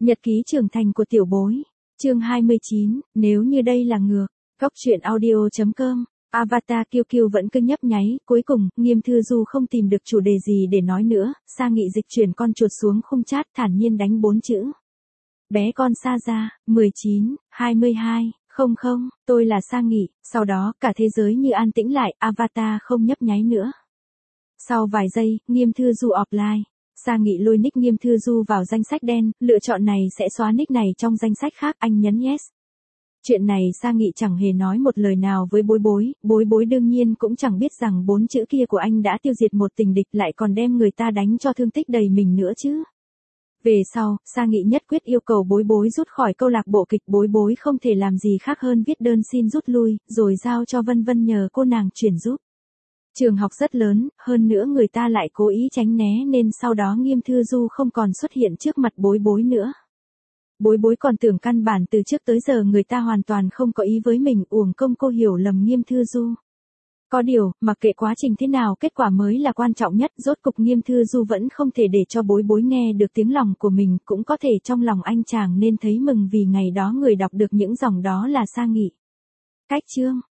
Nhật ký trưởng thành của tiểu bối. Chương 29, nếu như đây là ngược. Góc truyện audio.com. Avatar Kiêu Kiêu vẫn cứ nhấp nháy, cuối cùng, Nghiêm Thư Du không tìm được chủ đề gì để nói nữa, Sa Nghị dịch chuyển con chuột xuống khung chat thản nhiên đánh 4 chữ. Bé con Sa ra, 19, 22, 00, tôi là Sa Nghị, sau đó cả thế giới như an tĩnh lại, Avatar không nhấp nháy nữa. Sau vài giây, Nghiêm Thư Du offline. Sa Nghị lôi nick Nghiêm Thư Du vào danh sách đen, lựa chọn này sẽ xóa nick này trong danh sách khác, anh nhấn yes. Chuyện này Sa Nghị chẳng hề nói một lời nào với bối bối đương nhiên cũng chẳng biết rằng 4 chữ kia của anh đã tiêu diệt một tình địch lại còn đem người ta đánh cho thương tích đầy mình nữa chứ. Về sau, Sa Nghị nhất quyết yêu cầu bối bối rút khỏi câu lạc bộ kịch, bối không thể làm gì khác hơn viết đơn xin rút lui, rồi giao cho Vân Vân nhờ cô nàng chuyển giúp. Trường học rất lớn, hơn nữa người ta lại cố ý tránh né nên sau đó Nghiêm Thư Du không còn xuất hiện trước mặt bối nữa. Bối còn tưởng căn bản từ trước tới giờ người ta hoàn toàn không có ý với mình, uổng công cô hiểu lầm Nghiêm Thư Du. Có điều, mặc kệ quá trình thế nào kết quả mới là quan trọng nhất, rốt cục Nghiêm Thư Du vẫn không thể để cho bối nghe được tiếng lòng của mình, cũng có thể trong lòng anh chàng nên thấy mừng vì ngày đó người đọc được những dòng đó là Sa Nghị. Cách chương.